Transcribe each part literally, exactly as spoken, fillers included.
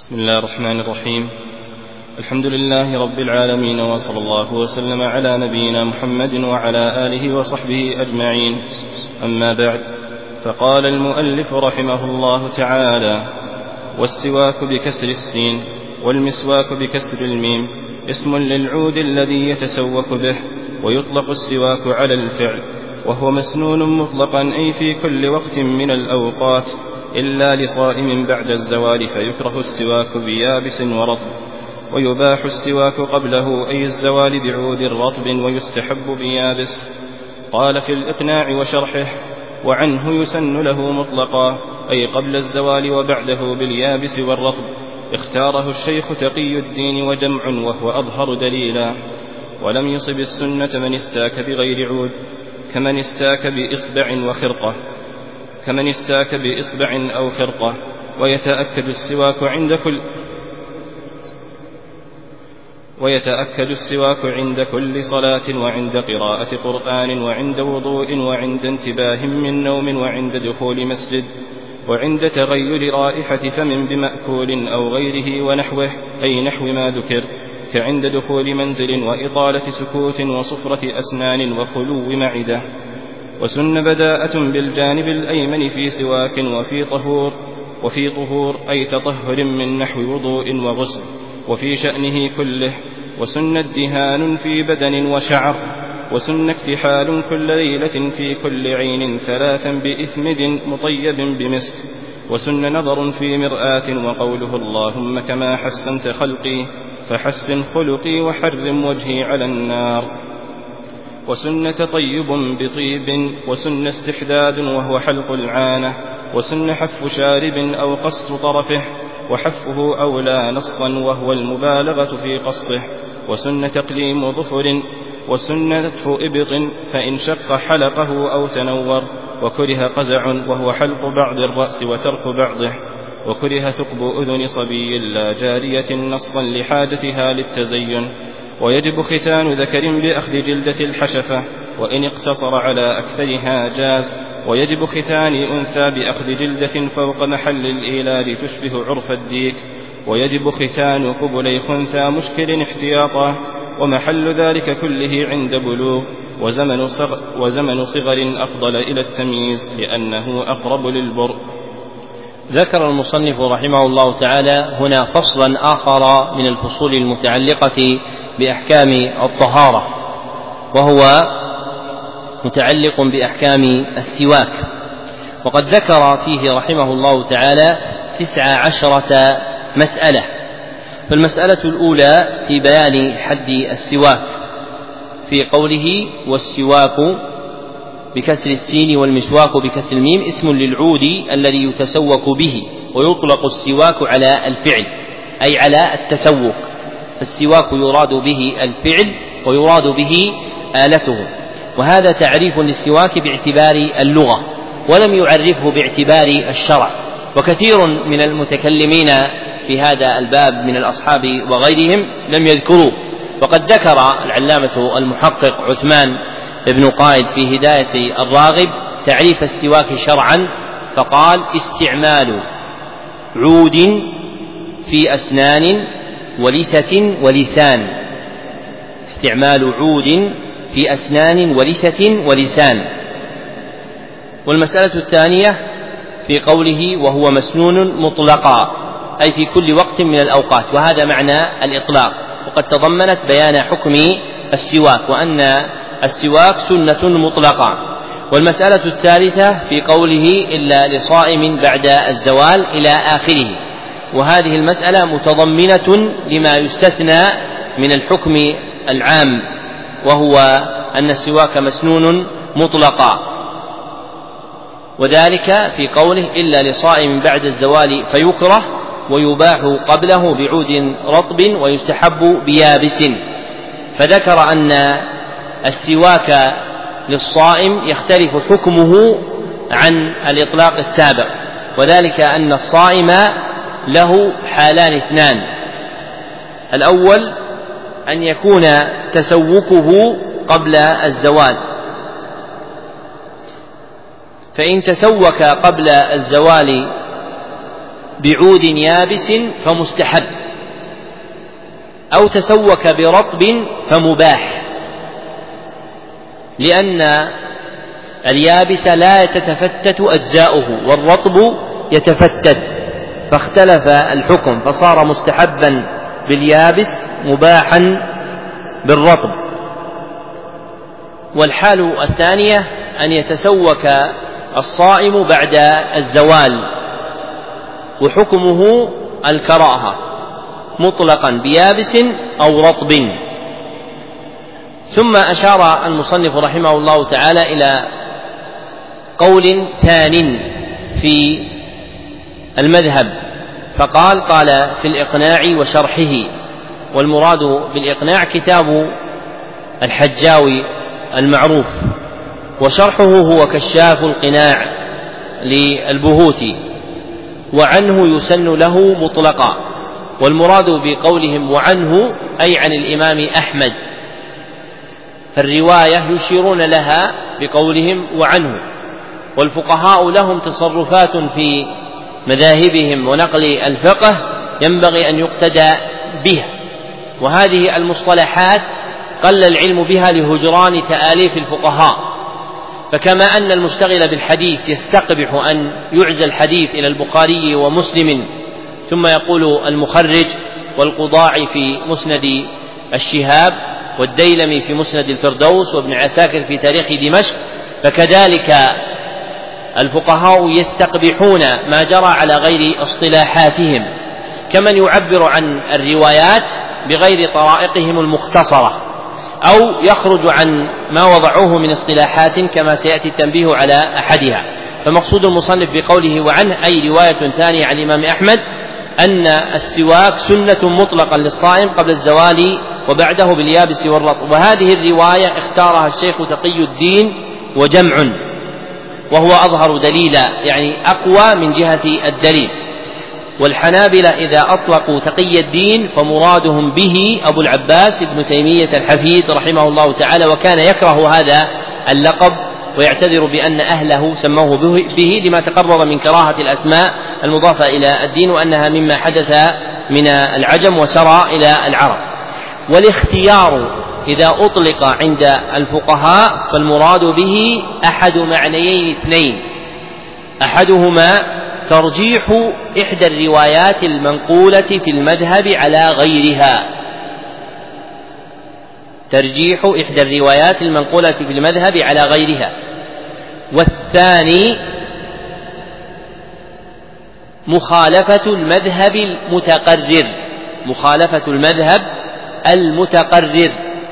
بسم الله الرحمن الرحيم. الحمد لله رب العالمين، وصلى الله وسلم على نبينا محمد وعلى آله وصحبه أجمعين. أما بعد، فقال المؤلف رحمه الله تعالى: والسواك بكسر السين والمسواك بكسر الميم اسم للعود الذي يتسوك به، ويطلق السواك على الفعل، وهو مسنون مطلقا أي في كل وقت من الأوقات، إلا لصائم بعد الزوال، فيكره السواك بيابس ورطب، ويباح السواك قبله أي الزوال بعود رطب، ويستحب بيابس. قال في الإقناع وشرحه: وعنه يسن له مطلقا أي قبل الزوال وبعده باليابس والرطب. اختاره الشيخ تقي الدين وجمع، وهو أظهر دليلا. ولم يصب السنة من استاك بغير عود، كمن استاك بإصبع وخرقة كمن استاك بإصبع أو خرقة. ويتأكد السواك عند كل ويتأكد السواك عند كل صلاة، وعند قراءة قرآن، وعند وضوء، وعند انتباه من نوم، وعند دخول مسجد، وعند تغير رائحة فم بمأكول أو غيره ونحوه، أي نحو ما ذكر، كعند دخول منزل، وإطالة سكوت، وصفرة أسنان، وخلو معدة. وسن بداءة بالجانب الأيمن في سواك وفي طهور وفي طهور أي تطهر من نحو وضوء وغسل، وفي شأنه كله. وسن الدهان في بدن وشعر. وسن اكتحال كل ليلة في كل عين ثلاثا بإثمد مطيب بمسك. وسن نظر في مرآة، وقوله: اللهم كما حسنت خلقي فحسن خلقي وحرم وجهي على النار. وسن تطيب بطيب. وسن استحداد وهو حلق العانة. وسن حف شارب أو قص طرفه، وحفه أولى نصا وهو المبالغة في قصه. وسن تقليم ظفر. وسن نتف إبط فإن شق حلقه أو تنور. وكره قزع وهو حلق بعض الرأس وترك بعضه. وكره ثقب أذن صبي لا جارية نصا لحاجتها للتزين. ويجب ختان ذكر بأخذ جلدة الحشفة، وإن اقتصر على أكثرها جاز. ويجب ختان أنثى بأخذ جلدة فوق محل الإيلاد تشبه عرف الديك. ويجب ختان قبلي خنثى مشكل احتياطا، ومحل ذلك كله عند بلوغ. وزمن صغر, وزمن صغر أفضل إلى التمييز، لأنه أقرب للبر. ذكر المصنف رحمه الله تعالى هنا فصلا آخر من الفصول المتعلقة بأحكام الطهارة، وهو متعلق بأحكام السواك. وقد ذكر فيه رحمه الله تعالى تسع عشرة مسألة. فالمسألة الأولى في بيان حد السواك في قوله: والسواك بكسر السين والمسواك بكسر الميم اسم للعود الذي يتسوك به، ويطلق السواك على الفعل أي على التسوك. فالسواك يراد به الفعل ويراد به آلته. وهذا تعريف للسواك باعتبار اللغة، ولم يعرفه باعتبار الشرع. وكثير من المتكلمين في هذا الباب من الأصحاب وغيرهم لم يذكروه. وقد ذكر العلامة المحقق عثمان ابن قائد في هداية الراغب تعريف السواك شرعا، فقال: استعمال عود في أسنان ولثة ولسان. استعمال عود في أسنان ولثة ولسان. والمسألة الثانية في قوله: وهو مسنون مطلقا أي في كل وقت من الأوقات، وهذا معنى الإطلاق. وقد تضمنت بيان حكم السواك، وأن السواك سنة مطلقة. والمسألة الثالثة في قوله: إلا لصائم بعد الزوال إلى آخره. وهذه المسألة متضمنة لما يستثنى من الحكم العام، وهو أن السواك مسنون مطلقا، وذلك في قوله: إلا لصائم بعد الزوال فيكره، ويباح قبله بعود رطب، ويستحب بيابس. فذكر أن السواك للصائم يختلف حكمه عن الإطلاق السابق، وذلك أن الصائم له حالان اثنان: الأول أن يكون تسوكه قبل الزوال، فإن تسوك قبل الزوال بعود يابس فمستحب، أو تسوك برطب فمباح، لأن اليابس لا تتفتت أجزاؤه والرطب يتفتت، فاختلف الحكم فصار مستحبا باليابس مباحا بالرطب. والحال الثانية أن يتسوك الصائم بعد الزوال، وحكمه الكراهة مطلقا بيابس أو رطب. ثم أشار المصنف رحمه الله تعالى إلى قول ثان في المذهب، فقال قال في الإقناع وشرحه، والمراد بالإقناع كتاب الحجاوي المعروف، وشرحه هو كشاف القناع للبهوتي، وعنه يسن له مطلقا. والمراد بقولهم وعنه أي عن الإمام أحمد، فالرواية يشيرون لها بقولهم وعنه، والفقهاء لهم تصرفات في مذاهبهم ونقل الفقه ينبغي أن يقتدى بها، وهذه المصطلحات قل العلم بها لهجران تآليف الفقهاء. فكما أن المشتغل بالحديث يستقبح أن يعزى الحديث إلى البخاري ومسلم ثم يقول المخرج والقضاعي في مسند الشهاب والديلمي في مسند الفردوس وابن عساكر في تاريخ دمشق، فكذلك الفقهاء يستقبحون ما جرى على غير اصطلاحاتهم، كمن يعبر عن الروايات بغير طرائقهم المختصرة، أو يخرج عن ما وضعوه من اصطلاحات كما سيأتي التنبيه على أحدها. فمقصود المصنف بقوله وعنه أي رواية ثانية عن الإمام أحمد أن السواك سنة مطلقا للصائم قبل الزوال وبعده باليابس والرطب، وهذه الرواية اختارها الشيخ تقي الدين وجمع، وهو أظهر دليلا يعني أقوى من جهة الدليل. والحنابلة إذا أطلقوا تقي الدين فمرادهم به أبو العباس ابن تيمية الحفيد رحمه الله تعالى، وكان يكره هذا اللقب ويعتذر بأن أهله سموه به لما تقرر من كراهة الأسماء المضافة إلى الدين، وأنها مما حدث من العجم وسرى إلى العرب. والاختيار إذا أطلق عند الفقهاء فالمراد به أحد معنيين اثنين، أحدهما ترجيح إحدى الروايات المنقولة في المذهب على غيرها، ترجيح إحدى الروايات المنقولة في المذهب على غيرها. والثاني مخالفة المذهب المتقرر، مخالفة المذهب المتقرر.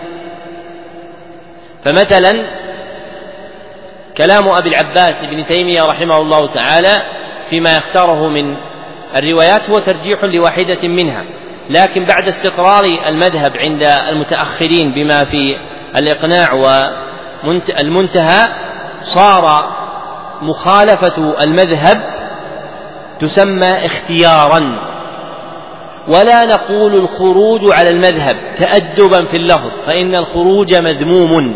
فمثلا كلام أبي العباس ابن تيمية رحمه الله تعالى فيما يختاره من الروايات هو ترجيح لواحدة منها، لكن بعد استقرار المذهب عند المتأخرين بما في الإقناع والمنتهى صار مخالفة المذهب تسمى اختيارا، ولا نقول الخروج على المذهب تأدبا في اللفظ، فإن الخروج مذموم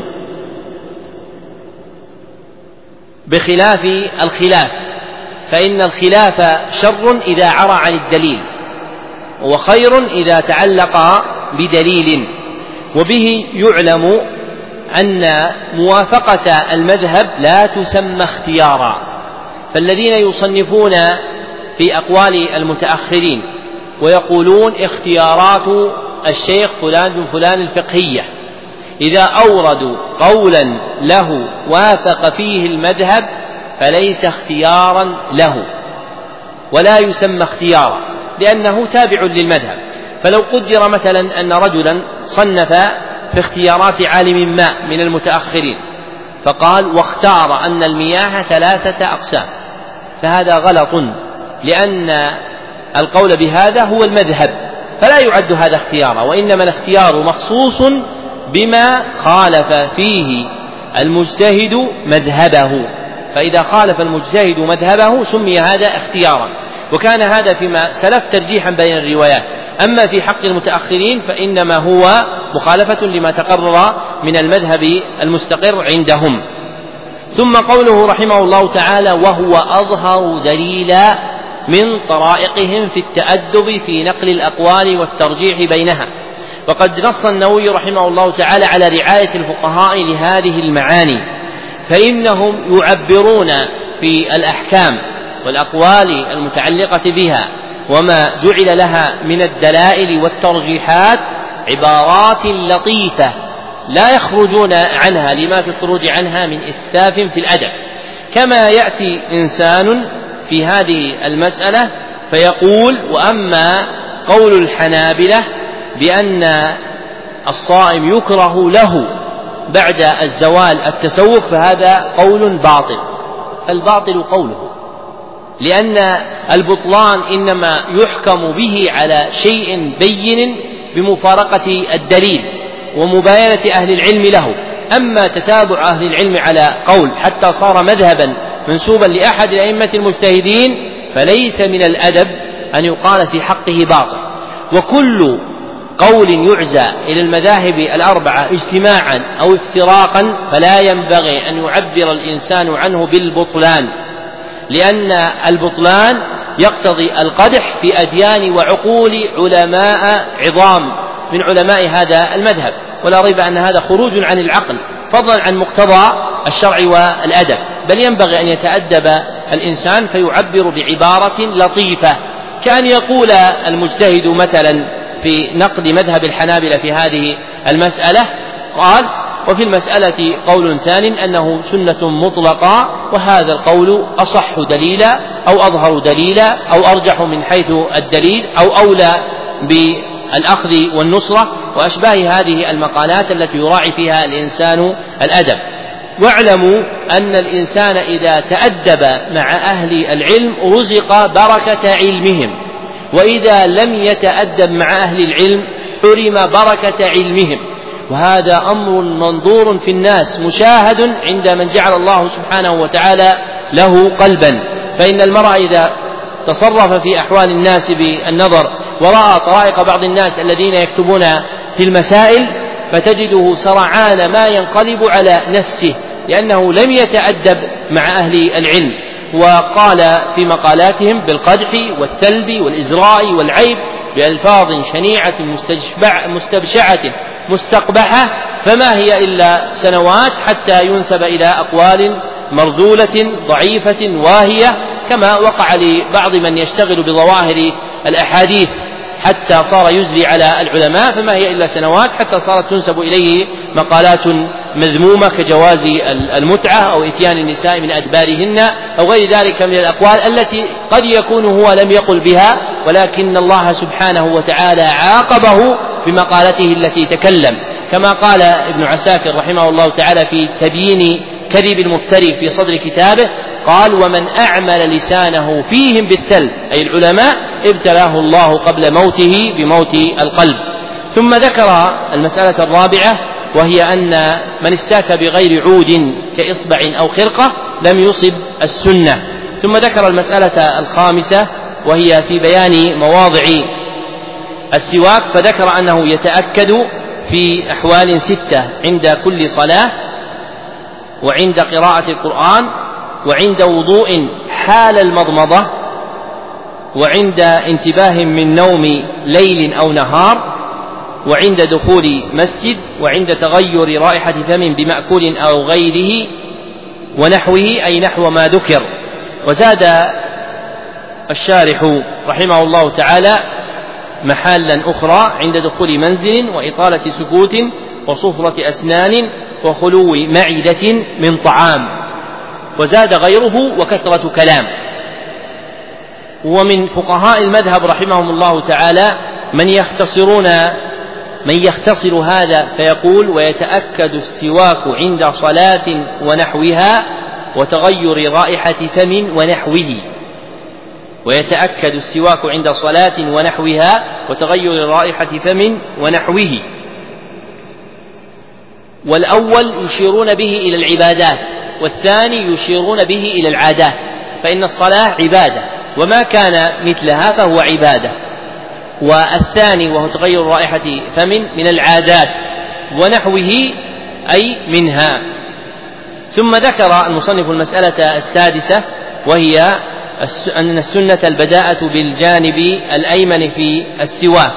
بخلاف الخلاف، فإن الخلاف شر إذا عرى عن الدليل، وخير إذا تعلق بدليل. وبه يعلم أن موافقة المذهب لا تسمى اختيارا، فالذين يصنفون في أقوال المتأخرين ويقولون اختيارات الشيخ فلان بن فلان الفقهية إذا أوردوا قولا له وافق فيه المذهب فليس اختيارا له ولا يسمى اختيارا، لأنه تابع للمذهب. فلو قدر مثلا أن رجلا صنف في اختيارات عالم ما من المتأخرين فقال واختار أن المياه ثلاثة أقسام، فهذا غلط، لأن القول بهذا هو المذهب، فلا يعد هذا اختيارا، وإنما الاختيار مخصوص بما خالف فيه المجتهد مذهبه، فإذا خالف المجتهد مذهبه سمي هذا اختيارا. وكان هذا فيما سلف ترجيحا بين الروايات. أما في حق المتأخرين فإنما هو مخالفة لما تقرر من المذهب المستقر عندهم. ثم قوله رحمه الله تعالى وهو أظهر دليلا من طرائقهم في التأدب في نقل الأقوال والترجيح بينها. وقد نص النووي رحمه الله تعالى على رعاية الفقهاء لهذه المعاني، فإنهم يعبرون في الأحكام والأقوال المتعلقة بها وما جعل لها من الدلائل والترجيحات عبارات لطيفة لا يخرجون عنها لما في الخروج عنها من إسفاف في الأدب. كما يأتي إنسان في هذه المسألة فيقول: وأما قول الحنابلة بأن الصائم يكره له بعد الزوال التسوق فهذا قول باطل. الباطل قوله، لأن البطلان إنما يحكم به على شيء بين بمفارقة الدليل ومباينة أهل العلم له. أما تتابع أهل العلم على قول حتى صار مذهبا منسوبا لأحد الأئمة المجتهدين فليس من الأدب أن يقال في حقه باطل. وكل قول يعزى إلى المذاهب الأربعة اجتماعا أو افتراقا فلا ينبغي أن يعبر الإنسان عنه بالبطلان، لأن البطلان يقتضي القدح في أديان وعقول علماء عظام من علماء هذا المذهب، ولا ريب أن هذا خروج عن العقل فضلا عن مقتضى الشرع والأدب. بل ينبغي أن يتأدب الإنسان فيعبر بعبارة لطيفة، كأن يقول المجتهد مثلا في نقد مذهب الحنابلة في هذه المسألة قال: وفي المسألة قول ثاني أنه سنة مطلقة، وهذا القول أصح دليلا أو أظهر دليلا أو أرجح من حيث الدليل أو أولى بالأخذ والنصرة، وأشباه هذه المقالات التي يراعي فيها الإنسان الأدب. واعلموا أن الإنسان إذا تأدب مع أهل العلم رزق بركة علمهم، وإذا لم يتأدب مع أهل العلم حرم بركة علمهم. وهذا أمر منظور في الناس مشاهد عند من جعل الله سبحانه وتعالى له قلبا. فإن المرء إذا تصرف في أحوال الناس بالنظر ورأى طرائق بعض الناس الذين يكتبون في المسائل فتجده سرعان ما ينقلب على نفسه، لأنه لم يتأدب مع أهل العلم، وقال في مقالاتهم بالقدح والتلب والإزراء والعيب بألفاظ شنيعة مستبشعة مستقبحة، فما هي إلا سنوات حتى ينسب إلى أقوال مرذولة ضعيفة واهية، كما وقع لبعض من يشتغل بظواهر الأحاديث حتى صار يزري على العلماء، فما هي إلا سنوات حتى صارت تنسب إليه مقالات مذمومة كجواز المتعة أو إتيان النساء من أدبارهن أو غير ذلك من الأقوال التي قد يكون هو لم يقل بها، ولكن الله سبحانه وتعالى عاقبه بمقالته التي تكلم. كما قال ابن عساكر رحمه الله تعالى في تبيين كذب المفتري في صدر كتابه قال: ومن أعمل لسانه فيهم بالتلب، أي العلماء، ابتلاه الله قبل موته بموت القلب. ثم ذكر المسألة الرابعة، وهي أن من استاك بغير عود كإصبع أو خرقة لم يصب السنة. ثم ذكر المسألة الخامسة، وهي في بيان مواضع السواك، فذكر أنه يتأكد في أحوال ستة: عند كل صلاة، وعند قراءة القرآن، وعند وضوء حال المضمضة، وعند انتباه من نوم ليل أو نهار، وعند دخول مسجد، وعند تغير رائحة فم بمأكول أو غيره ونحوه، أي نحو ما ذكر. وزاد الشارح رحمه الله تعالى محالا أخرى: عند دخول منزل، وإطالة سكوت، وصفرة أسنان، وخلو معدة من طعام. وزاد غيره: وكثرة كلام. ومن فقهاء المذهب رحمهم الله تعالى من يختصرون من يختصر هذا فيقول: ويتأكد السواك عند صلاة ونحوها وتغير رائحة فم ونحوه. ويتأكد السواك عند صلاة ونحوها وتغير رائحة فم ونحوه. والأول يشيرون به إلى العبادات، والثاني يشيرون به إلى العادات، فإن الصلاة عبادة وما كان مثلها فهو عبادة. والثاني وهو تغير رائحة فم من العادات، ونحوه أي منها. ثم ذكر المصنف المسألة السادسة، وهي أن السنة البداءة بالجانب الأيمن في السواك،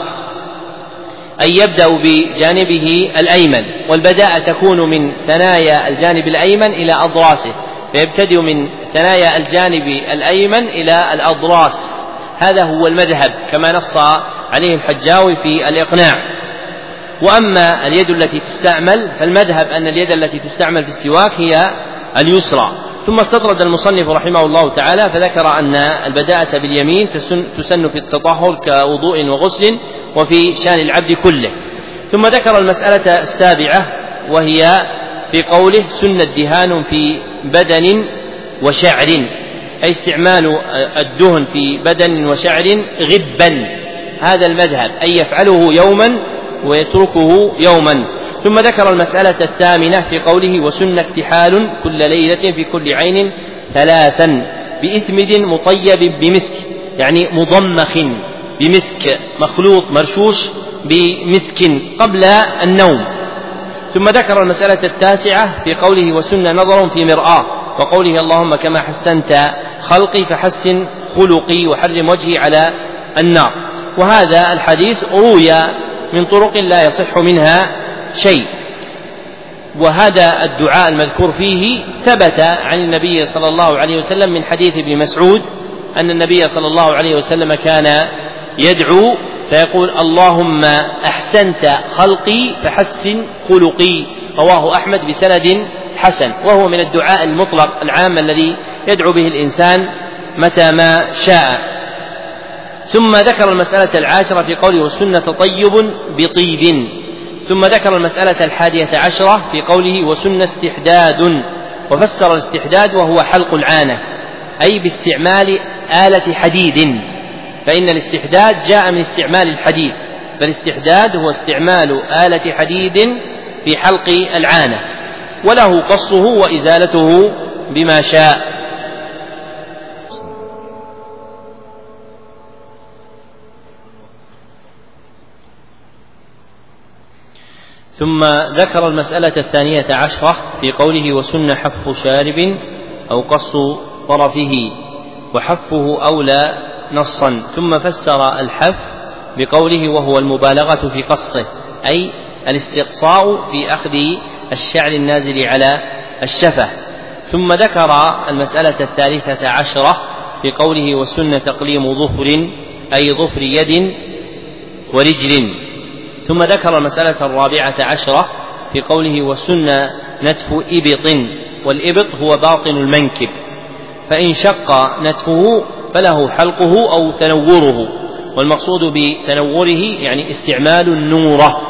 أي يبدأ بجانبه الأيمن، والبداءة تكون من ثنايا الجانب الأيمن إلى أضراسه، فيبتدئ من ثنايا الجانب الأيمن إلى الأضراس. هذا هو المذهب كما نص عليه الحجاوي في الإقناع. وأما اليد التي تستعمل فالمذهب أن اليد التي تستعمل في السواك هي اليسرى. ثم استطرد المصنف رحمه الله تعالى فذكر أن البداءة باليمين تسن في التطهر كوضوء وغسل وفي شأن العبد كله. ثم ذكر المسألة السابعة وهي في قوله سن الدهان في بدن وشعر، أي استعمال الدهن في بدن وشعر غبا، هذا المذهب أي يفعله يوما ويتركه يوما. ثم ذكر المسألة الثامنة في قوله وسن اكتحال كل ليلة في كل عين ثلاثا بإثمد مطيب بمسك، يعني مضمخ بمسك مخلوط مرشوش بمسك قبل النوم. ثم ذكر المسألة التاسعة في قوله وسن نظر في مرآة، وقوله اللهم كما حسنت خلقي فحسن خلقي وحرم وجهي على النار. وهذا الحديث روي من طرق لا يصح منها شيء، وهذا الدعاء المذكور فيه ثبت عن النبي صلى الله عليه وسلم من حديث ابن مسعود أن النبي صلى الله عليه وسلم كان يدعو فيقول اللهم أحسنت خلقي فحسن خلقي، رواه أحمد بسند حسن، وهو من الدعاء المطلق العام الذي يدعو به الإنسان متى ما شاء. ثم ذكر المسألة العاشرة في قوله والسنة طيب بطيب. ثم ذكر المسألة الحادية عشرة في قوله وسنة استحداد، وفسر الاستحداد وهو حلق العانة أي باستعمال آلة حديد، فإن الاستحداد جاء من استعمال الحديد، فالاستحداد هو استعمال آلة حديد في حلق العانة، وله قصه وإزالته بما شاء. ثم ذكر المسألة الثانية عشرة في قوله وسن حف شارب أو قص طرفه، وحفه أولى نصا. ثم فسر الحف بقوله وهو المبالغة في قصه، أي الاستقصاء في أخذ الشعر النازل على الشفة. ثم ذكر المسألة الثالثة عشرة في قوله والسنة تقليم ظفر أي ظفر يد ورجل. ثم ذكر المسألة الرابعة عشرة في قوله والسنة نتف إبط، والإبط هو باطن المنكب، فإن شق نتفه فله حلقه أو تنوره، والمقصود بتنوره يعني استعمال النورة،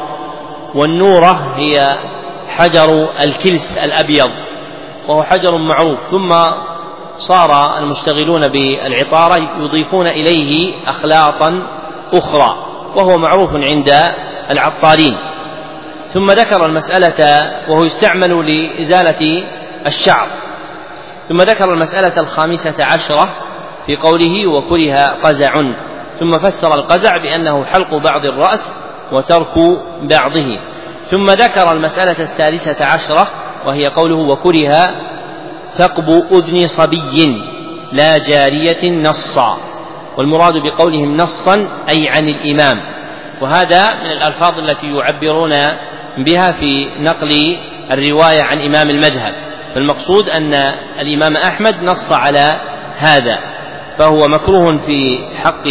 والنورة هي حجر الكلس الأبيض وهو حجر معروف، ثم صار المشتغلون بالعطارة يضيفون إليه أخلاطا أخرى وهو معروف عند العطارين. ثم ذكر المسألة وهو يستعمل لإزالة الشعر. ثم ذكر المسألة الخامسة عشرة في قوله وكره قزع، ثم فسر القزع بأنه حلق بعض الرأس وترك بعضه. ثم ذكر المسألة السادسة عشرة وهي قوله وكره ثقب أذن صبي لا جارية نصا، والمراد بقولهم نصا أي عن الإمام، وهذا من الألفاظ التي يعبرون بها في نقل الرواية عن إمام المذهب، فالمقصود أن الإمام أحمد نص على هذا، فهو مكروه في حق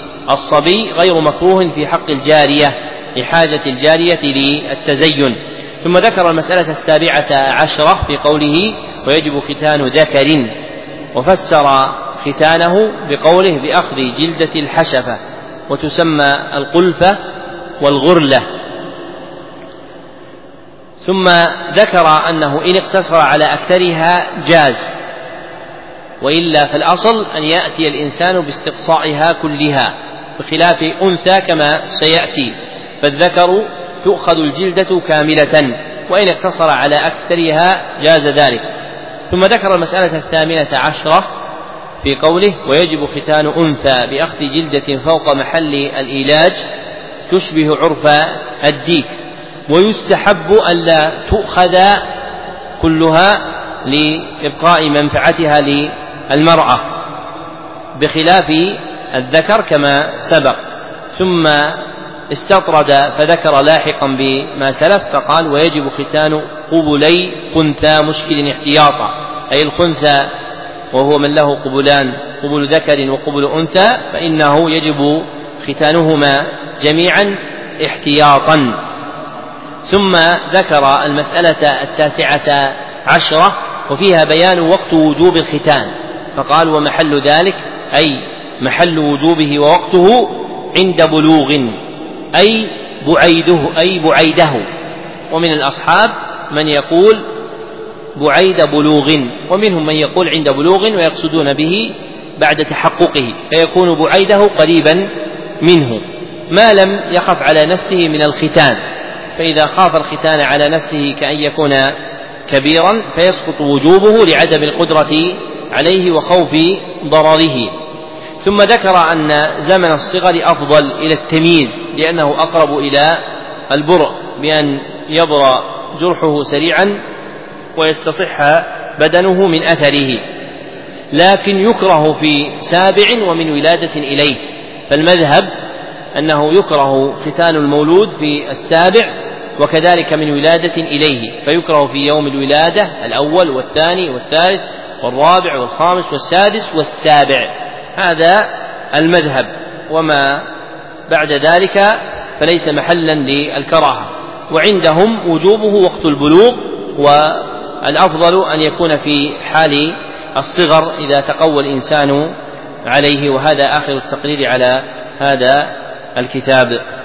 الصبي غير مكروه في حق الجارية لحاجة الجارية للتزين. ثم ذكر المسألة السابعة عشرة في قوله ويجب ختان ذكر، وفسر ختانه بقوله بأخذ جلدة الحشفة، وتسمى القلفة والغرلة. ثم ذكر أنه إن اقتصر على أكثرها جاز، وإلا فالأصل أن يأتي الإنسان باستقصائها كلها، بخلاف أنثى كما سيأتي، فالذكر تؤخذ الجلدة كاملة، وإن اقتصر على أكثرها جاز ذلك. ثم ذكر المسألة الثامنة عشرة في قوله ويجب ختان أنثى بأخذ جلدة فوق محل الإيلاج تشبه عرف الديك، ويستحب ألا تؤخذ كلها لإبقاء منفعتها للمرأة. بخلاف الذكر كما سبق. ثم استطرد فذكر لاحقا بما سلف فقال: ويجب ختان قبلي خنثى مشكل احتياطا، أي الخنثى وهو من له قبلان، قبل ذكر وقبل أنثى، فإنه يجب ختانهما جميعا احتياطا. ثم ذكر المسألة التاسعة عشرة وفيها بيان وقت وجوب الختان، فقال: ومحل ذلك أي محل وجوبه ووقته عند بلوغ، أي بعيده أي بعيده. ومن الأصحاب من يقول بعيد بلوغ، ومنهم من يقول عند بلوغ ويقصدون به بعد تحققه، فيكون بعيده قريبا منه ما لم يخف على نفسه من الختان. فإذا خاف الختان على نفسه كأن يكون كبيرا فيسقط وجوبه لعدم القدرة عليه وخوف ضرره. ثم ذكر أن زمن الصغر أفضل إلى التمييز لأنه أقرب إلى البرء، بأن يبرأ جرحه سريعا ويستصح بدنه من أثره، لكن يكره في سابع ومن ولادة إليه. فالمذهب أنه يكره ختان المولود في السابع وكذلك من ولادة إليه، فيكره في يوم الولادة الأول والثاني والثالث والرابع والخامس والسادس والسابع، هذا المذهب. وما بعد ذلك فليس محلا للكراهة، وعندهم وجوبه وقت البلوغ، والأفضل أن يكون في حال الصغر إذا تقوى الإنسان عليه. وهذا آخر التقرير على هذا الكتاب.